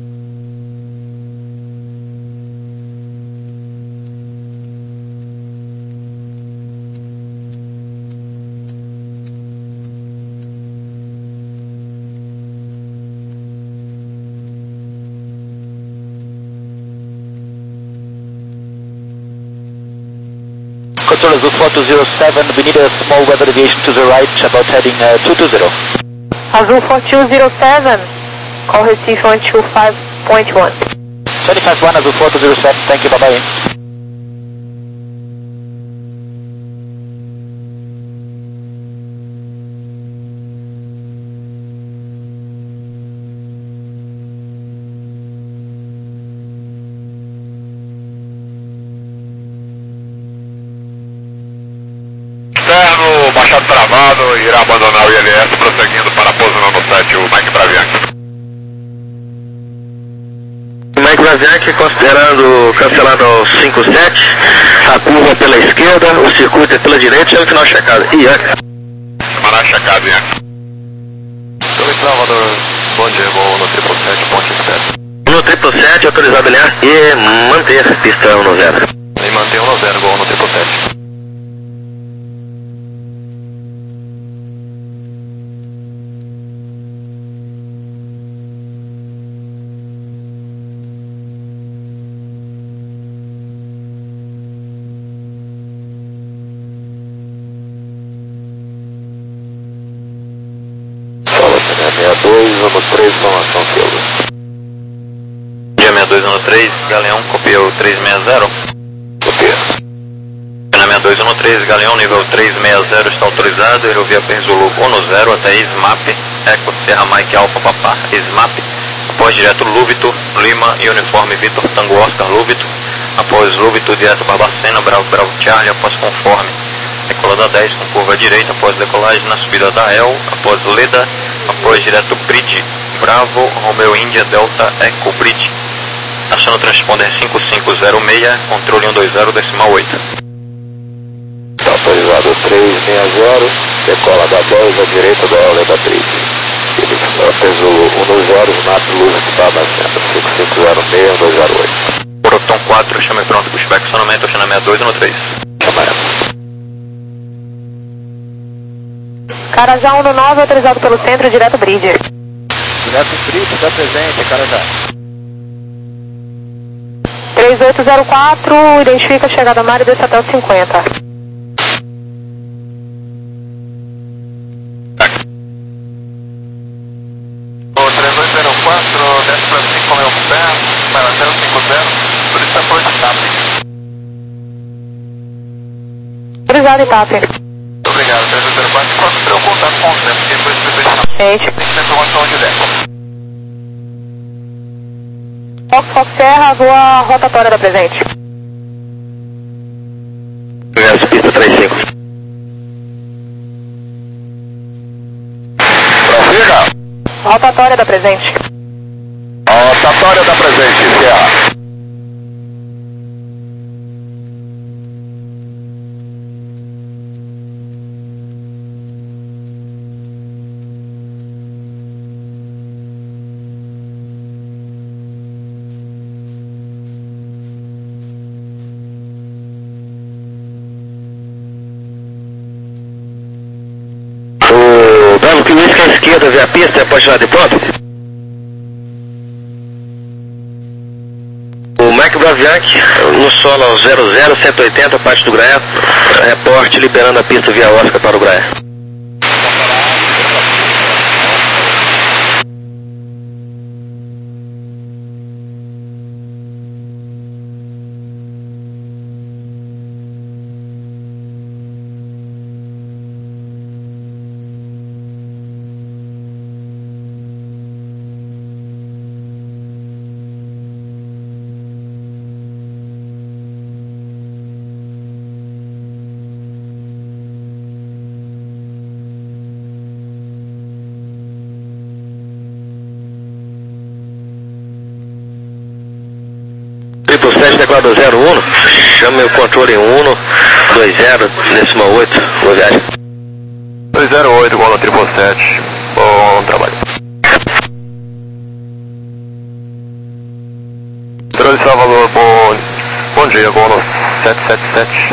Speaker 7: Control Azul four two zero seven, we need a small weather deviation to the right, about heading uh, two two zero.
Speaker 4: Azul four two zero seven, call Recife one two five point one.
Speaker 7: twenty-five one, Azul four two zero seven, thank you, bye bye.
Speaker 2: Externo, Machado travado, irá abandonar o I L S, prosseguindo para pouso no sete, o Mike Bravianchi.
Speaker 5: Mike Bravianchi, considerando cancelado ao cinco sete, a curva pela esquerda, o circuito é pela direita, e o final checado. Ian.
Speaker 2: Semaná checado, Ian.
Speaker 6: Tony Salvador, bom dia, vou no triple sete, ponte sete.
Speaker 5: No triple sete, autorizado a alinhar e manter pista um no zero.
Speaker 6: E manter um no zero, vou no triple sete. sessenta e dois, ano três, informação Silva.
Speaker 2: Dia sessenta e dois, ano três, Galeão, copiou três seis zero.
Speaker 6: Copia.
Speaker 2: Na sessenta e dois, ano três, Galeão, nível três seis zero está autorizado, aerovia Perzulu um no zero até SMAP, Eco Serra Mike Alfa Papá, SMAP, após direto Lúvito, Lima e uniforme Vitor Tango Oscar Lúvito, após Lúvito direto Barbacena, Bravo Bravo Charlie, após conforme. Decolada dez com curva direita, após decolagem na subida da El, após Leda, após direto Bridge, Bravo, Romeo Índia, Delta, Eco Bridge. Aciona o transponder cinco cinco zero seis, controle um dois zero, decimal oito.
Speaker 6: Está autorizado três seis zero, decola da dez à direita da El Leda Bridge. Peso um dois zero, Snap Luz que está na senda, cinco cinco zero seis, um dois zero oito.
Speaker 2: Proton quatro, chame pronto, pushback acionamento, China sessenta e dois, ano três.
Speaker 6: Chamamento.
Speaker 4: Carajá um no nove, autorizado pelo centro, direto Bridge.
Speaker 7: Direto Bridge, está presente, Carajá.
Speaker 4: três oito zero quatro, identifica a chegada Mário desse até o cinquenta.
Speaker 2: O três dois zero quatro, desce para cinco meu pé, para até o cinco zero, por isso apoio de TAP.
Speaker 4: Autorizado e TAP.
Speaker 2: Obrigado, três dois zero quatro, qual é o contato com o centro, que depois de fechar.
Speaker 4: Gente.
Speaker 2: Tem que ter informação de Deco.
Speaker 4: Fox Fox Serra, voa rotatória da presente.
Speaker 5: Verso pista trinta e cinco.
Speaker 6: Prossiga.
Speaker 4: Rotatória da presente.
Speaker 6: Rotatória da presente, Serra.
Speaker 5: Bravo que Whisky à esquerda, vê a pista, pode tirar de pronto. O Mike Bravianchi, no solo ao zero zero, cento e oitenta, parte do Graé, reporte liberando a pista via Oscar para o Graé. Triple sete, declarado zero um, chame o controle um dois zero, decimal oito, boa viagem.
Speaker 6: dois zero oito, igual no triple sete, bom trabalho. Controle Salvador, bom, bom dia, igual no sete sete sete.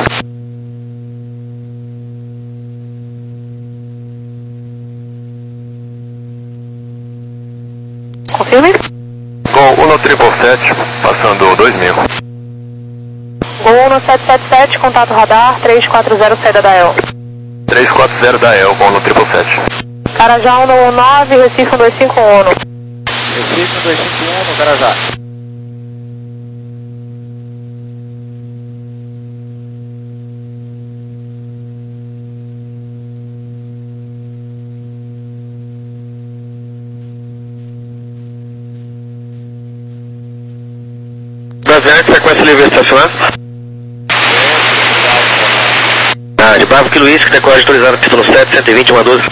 Speaker 4: Confirme.
Speaker 6: Gol um no triple sete, passando dois mil.
Speaker 4: Gol um sete sete sete, contato radar, três quatro zero, saída da E L.
Speaker 2: três quatro zero da E L, bom no triple sete.
Speaker 4: Carajá um um nove, Recife um dois cinco um.
Speaker 7: Recife um dois cinco um no Carajá.
Speaker 5: Brasante, sequência livre estacionar. Ah, de Bravo Kilo Whisky, decola autorizado, título sete, cento e vinte, uma doze.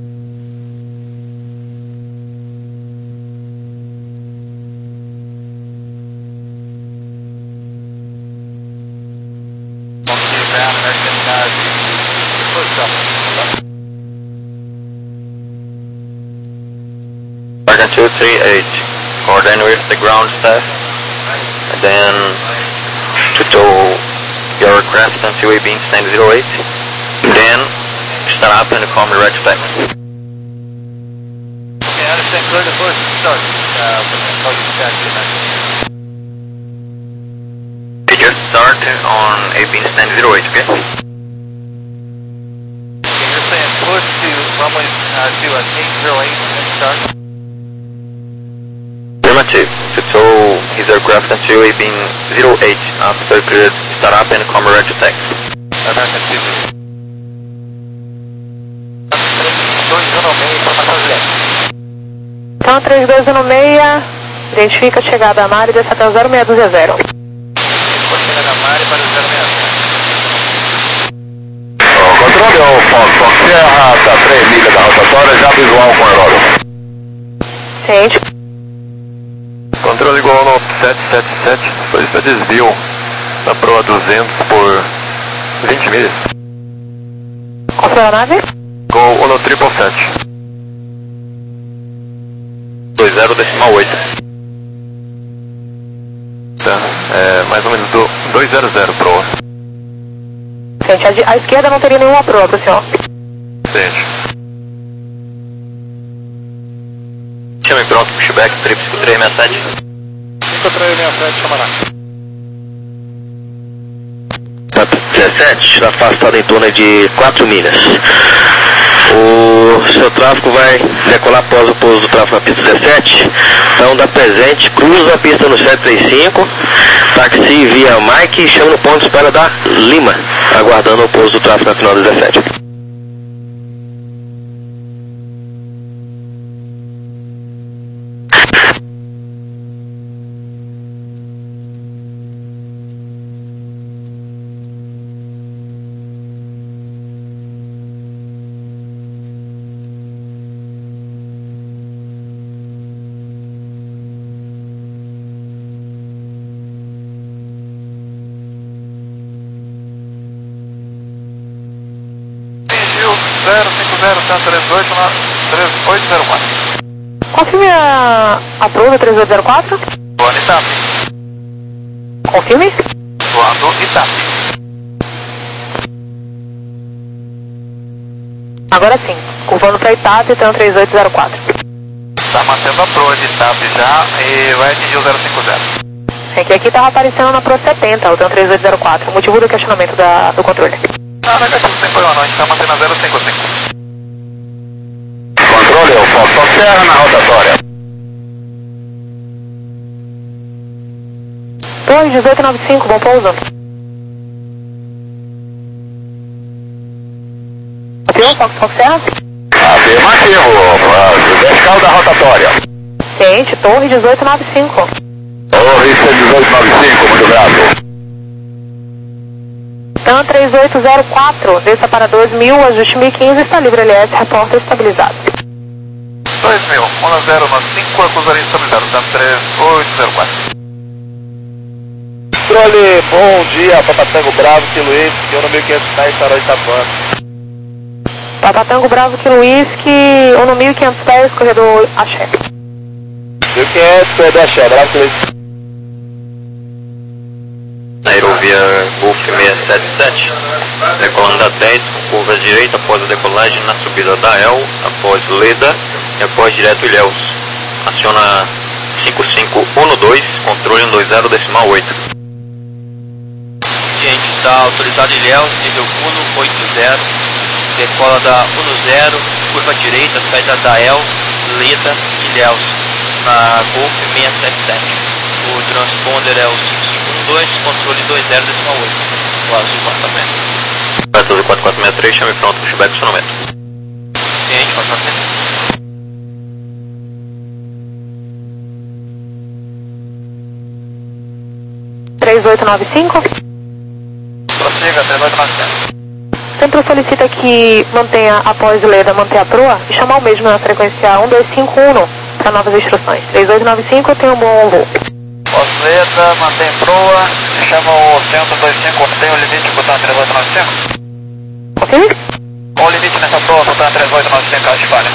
Speaker 5: Target two three eight, coordinate with the ground staff, and then to tow your aircraft until A B stand zero eight, then start up and come direct back.
Speaker 3: Okay, I understand. Clear the first start. Uh, call you back to the
Speaker 5: You just start on A B stand zero eight, okay?
Speaker 3: Okay, you're saying push to runway uh, to a gate zero eight and then start?
Speaker 5: Affirmative. To tow his aircraft until A B zero eight after cleared start up and come direct back.
Speaker 3: American two zero. dois um seis, informação direta.
Speaker 4: Então, três dois um seis, identifica a chegada a Mari, desce até o zero seis dois zero.
Speaker 3: Pode chegar na Mari para o zero seis.
Speaker 2: Controle ao Fox, Fox Serra, está três milhas da rotatória, já visual com aerógrafo.
Speaker 4: Ciente.
Speaker 2: Controle igual no sete sete sete, foi para desvio na proa duzentos por vinte milhas.
Speaker 4: Confirma a nave?
Speaker 2: Gol no triple sete.
Speaker 5: dois zero decimal oito.
Speaker 2: Tá, é mais ou menos do dois zero zero proa.
Speaker 4: Ciente, a, de, a esquerda não teria nenhuma proa pro senhor.
Speaker 2: Sente.
Speaker 5: Chame pronto, pushback, trip cinco três seis sete.
Speaker 3: cinco três seis sete, chamará.
Speaker 5: dezessete, afastado em torno de quatro milhas. O seu tráfego vai decolar após o pouso do tráfego na pista dezessete. Então, da presente, cruza a pista no sete três cinco, táxi via Mike e chama no ponto de espera da Lima, aguardando o pouso do tráfego na final da dezessete.
Speaker 3: zero cinco zero, cento e trinta e oito, três oito zero quatro.
Speaker 4: Confirme a, a proa do três oito zero quatro.
Speaker 3: Voando Itap.
Speaker 4: Confirme.
Speaker 3: Voando Itap.
Speaker 4: Agora sim, curvando para Itap, então três oito zero quatro.
Speaker 3: Está mantendo a proa de Itap já e vai atingir o zero cinco zero.
Speaker 4: É que aqui estava aparecendo na proa setenta, o então três oito zero quatro, o motivo do questionamento da, do controle.
Speaker 3: Não, negativo, sem problema não, a gente está mantendo a zero cinco cinco.
Speaker 2: Controle ao Fox, Fox Serra na rotatória.
Speaker 4: Torre dezoito noventa e cinco, bom pouso. Confirma, Fox, Fox Serra?
Speaker 2: Afirmativo, vertical da rotatória.
Speaker 4: Ciente, torre dezoito noventa e cinco.
Speaker 2: Torre dezoito noventa e cinco, muito grato.
Speaker 4: Então três oito zero quatro, desça para dois mil, ajuste mil e quinze, está livre L S, repórter estabilizado.
Speaker 3: dois mil, um zero nove cinco, acusaria estabilizado, tá três oito zero quatro.
Speaker 6: Controle, bom dia, Papatango Bravo, Kilo Whisky, um mil e quinhentos pés, Farol Itapuã.
Speaker 4: Papatango Bravo, Kilo Whisky, um mil e quinhentos pés, corredor Axé.
Speaker 6: mil e quinhentos, corredor Axé, Bravo, Kilo Whisky.
Speaker 5: Aerovia Golf seiscentos e setenta e sete, decolando da dez, com curva direita após a decolagem na subida da E L, após Leda e após direto Ilhéus. Aciona cinco cinco um dois, controle um dois zero decimal oito.
Speaker 8: está autorizado Ilhéus, nível um oito zero, decola da um zero, curva direita, saída da El, Leda, Ilhéus, na Golf seiscentos e setenta e sete. O transponder é o cinco cinco um dois, controle dois zero oito, o azul apartamento.
Speaker 2: quatro quatro quatro seis três, chame pronto, pushback acionamento.
Speaker 8: Ciente, quatro quatro seis.
Speaker 4: três oito nove cinco.
Speaker 1: Prossiga, três oito nove cinco.
Speaker 4: Centro solicita que mantenha após Leda manter a proa e chamar o mesmo na frequência um dois cinco um para novas instruções. três oito nove cinco, tenha um bom voo.
Speaker 1: Pós-Leda, mantém proa, chama o centro dois cinco, tem um limite botão três oito nove cinco?
Speaker 4: Ok?
Speaker 1: Qual o limite nessa proa botão três oito nove cinco, caso de falha?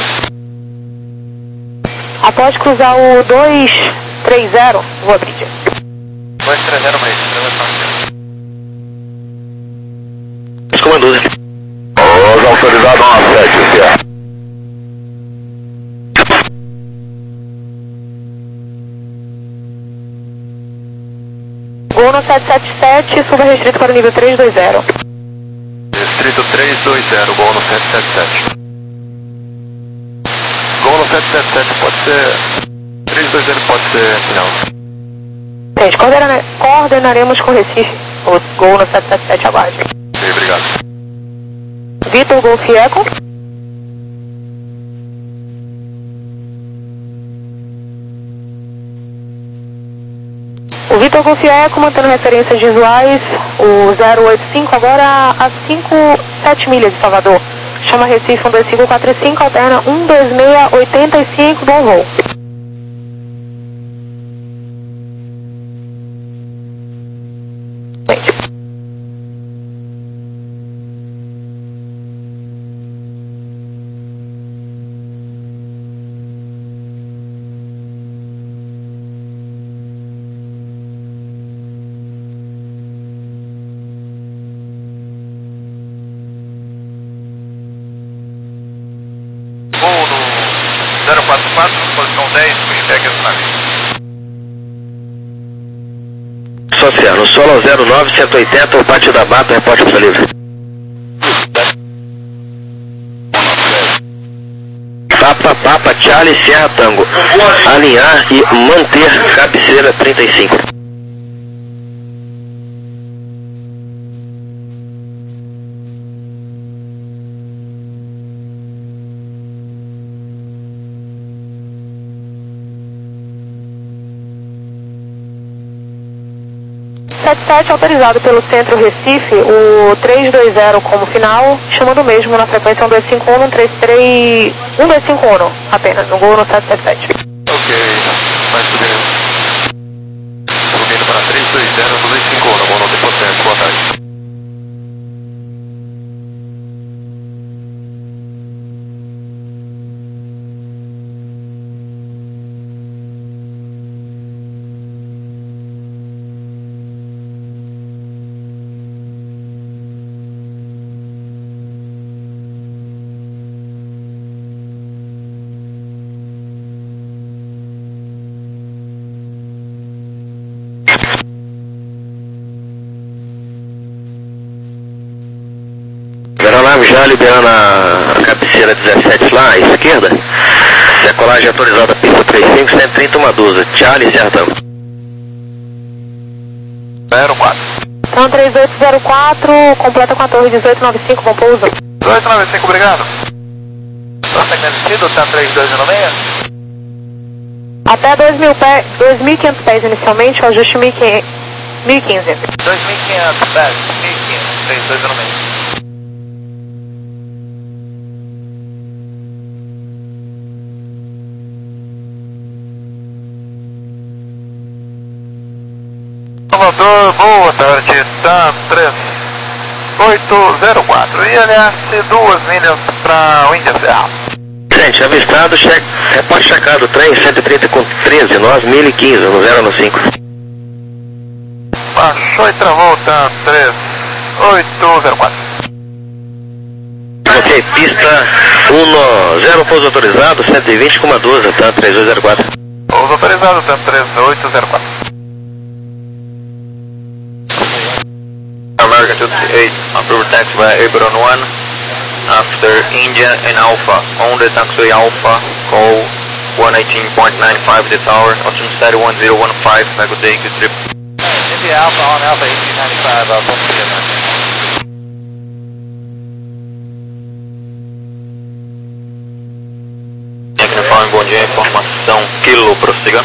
Speaker 4: Após cruzar o dois três zero, vou abrir.
Speaker 1: dois três zero meio, três oito nove cinco.
Speaker 2: Comando.
Speaker 6: Os autorizados um a sete, certo.
Speaker 4: Gol no sete sete sete, suba restrito para o nível três dois zero.
Speaker 6: Distrito três dois zero, gol no sete sete sete. Gol no sete sete sete, pode ser... três dois zero pode ser final.
Speaker 4: Gente, coordena- coordenaremos com Recife. O gol no sete sete sete, aguarde.
Speaker 6: Ok, obrigado.
Speaker 4: Vitor Golf Eco. O Vitor Golf Eco, mantendo referências visuais, o zero oito cinco agora a cinco sete milhas de Salvador. Chama Recife um dois cinco quatro cinco, alterna um dois seis oito cinco, bom voo.
Speaker 1: zero quatro quatro, posição dez, pushback acionamento.
Speaker 5: Social, no solo zero nove cento e oitenta, o pátio da Mata, reporte para livre. Papa, Papa, Charlie, Serra Tango. Alinhar e manter cabeceira trinta e cinco.
Speaker 4: sete sete autorizado pelo Centro Recife, o três dois zero como final, chamando mesmo na frequência um dois cinco um, um três três, um dois cinco um apenas, no gol no sete sete sete.
Speaker 6: Ok, vai subir. Subindo para três dois zero, um dois cinco um, gol no depósito, boa tarde.
Speaker 5: Aeronave já liberando a cabeceira dezessete lá à esquerda. Decolagem autorizada, pista trinta e cinco, cento e trinta, uma dúzia. Charlie, Serra Tango.
Speaker 1: zero quatro.
Speaker 4: Então três oito zero quatro, completa com a torre dezoito noventa e cinco, bom pouso.
Speaker 1: dezoito noventa e cinco, obrigado. Está agradecido, está três dois zero seis.
Speaker 4: Até dois mil pé, dois mil e quinhentos pés inicialmente, o ajuste mil e quinhentos, mil e quinze.
Speaker 1: dois mil e quinhentos, dez, mil e quinhentos, três dois zero seis. Salvador, boa tarde, TAM três oito zero quatro, I L S duas milhas para o Índia Serra.
Speaker 5: Gente, avistado, check, reporte checado, trem cento e trinta com treze, nós mil e quinze, no zero no cinco.
Speaker 1: Baixou e travou, TAM três oito zero quatro.
Speaker 5: Ok, pista um zero, pouso autorizado, cento e vinte com uma dúzia, tá, três dois zero quatro.
Speaker 1: Pouso autorizado, TAM três oito zero quatro.
Speaker 2: Amarga
Speaker 5: American two three eight, approved taxi via Ebron one, after India and Alpha. On the taxiway Alpha, call one eighteen point nine five the tower, altitude set one zero one five, have a good day, good trip.
Speaker 3: India Alpha on Alpha eighteen ninety-five, Alpha India.
Speaker 5: Uniforme, bom dia, informação, Kilo, prossiga.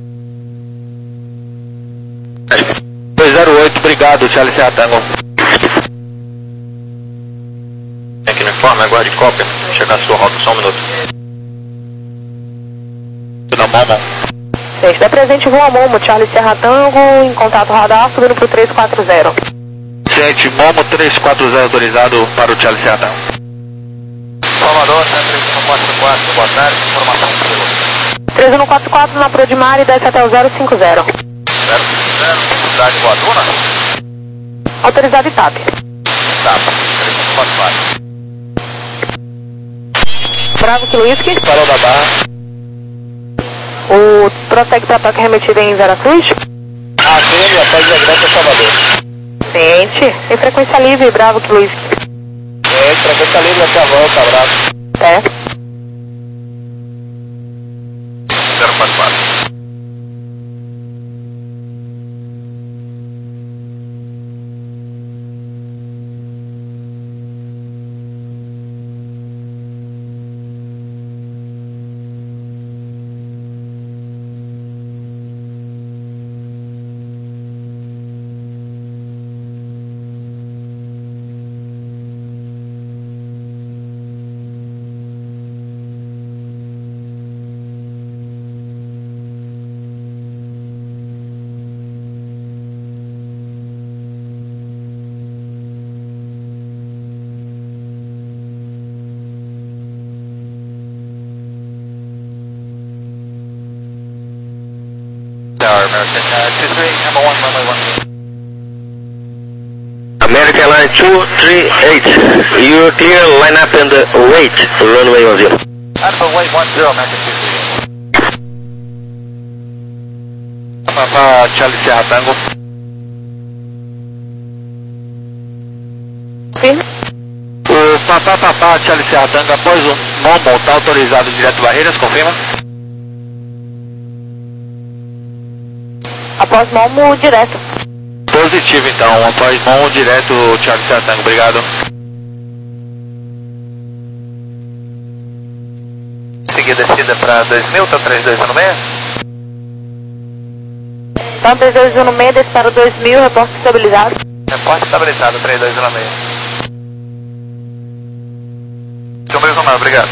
Speaker 7: dois zero oito, obrigado, Charlie Sierra Tango.
Speaker 5: Aqui no informe, aguarde cópia, chegar a sua rota, só um minuto.
Speaker 7: Na Momo.
Speaker 4: Gente, da presente Rua Momo, Charlie Sierra Tango, em contato radar, subindo pro três quatro zero.
Speaker 7: Gente, Momo três quatro zero autorizado para o Charlie Sierra Tango.
Speaker 3: Salvador, três um quatro quatro, boa tarde, informação do
Speaker 4: três um quatro quatro na Prodimar e desce até o zero cinco zero.
Speaker 3: zero cinco zero, cidade Boa Duna?
Speaker 4: Autorizado I T A P.
Speaker 3: Tá, três um quatro quatro.
Speaker 4: Bravo Kilo Whisky.
Speaker 3: Parou da Barra.
Speaker 4: O prossegue para toque remetido em Veracruz.
Speaker 3: A T, após a Grande Salvador.
Speaker 4: Ciente. Em frequência livre, Bravo Kilo Whisky.
Speaker 3: É, frequência livre até a volta, abraço.
Speaker 4: É.
Speaker 3: zero quatro quatro. American uh, two three, number one, runway one.
Speaker 5: American line two three eight, you're clear, line up and uh, wait, runway one zero.
Speaker 3: Alpha wait one zero, American two three eight.
Speaker 7: Papa Charlie Sierra Tango.
Speaker 4: Sim.
Speaker 7: O Papá Papá Charlie Sierra Tango, após o Momo, está autorizado direto Barreiras, confirma?
Speaker 4: Após Momo, direto.
Speaker 7: Positivo então, após Momo, direto Charlie Sierra Tango, obrigado.
Speaker 3: Seguir descida para dois mil, tá três dois um seis.
Speaker 4: Então, três dois um seis, desce para o dois mil, reporte estabilizado.
Speaker 3: Reporte estabilizado, três dois um seis. Número comando, obrigado.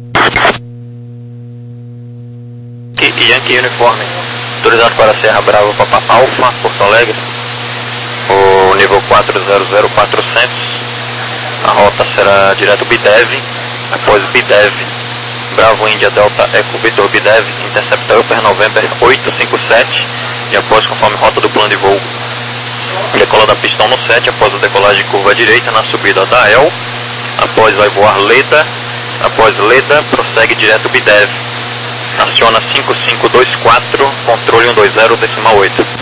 Speaker 5: Yankee Uniforme, autorizado para Serra Brava, Papa Alfa, Porto Alegre, o nível quatro zero zero quatrocentos, a rota será direto Bidev, após Bidev, Bravo India Delta Eco Vitor Bidev, intercepta Upper November oito cinco sete, e após conforme rota do plano de voo, decola da pistão no sete, após a decolagem curva direita na subida da El, após vai voar Leda, após Leda prossegue direto Bidev, aciona cinco cinco dois quatro, controle um dois zero decimal oito.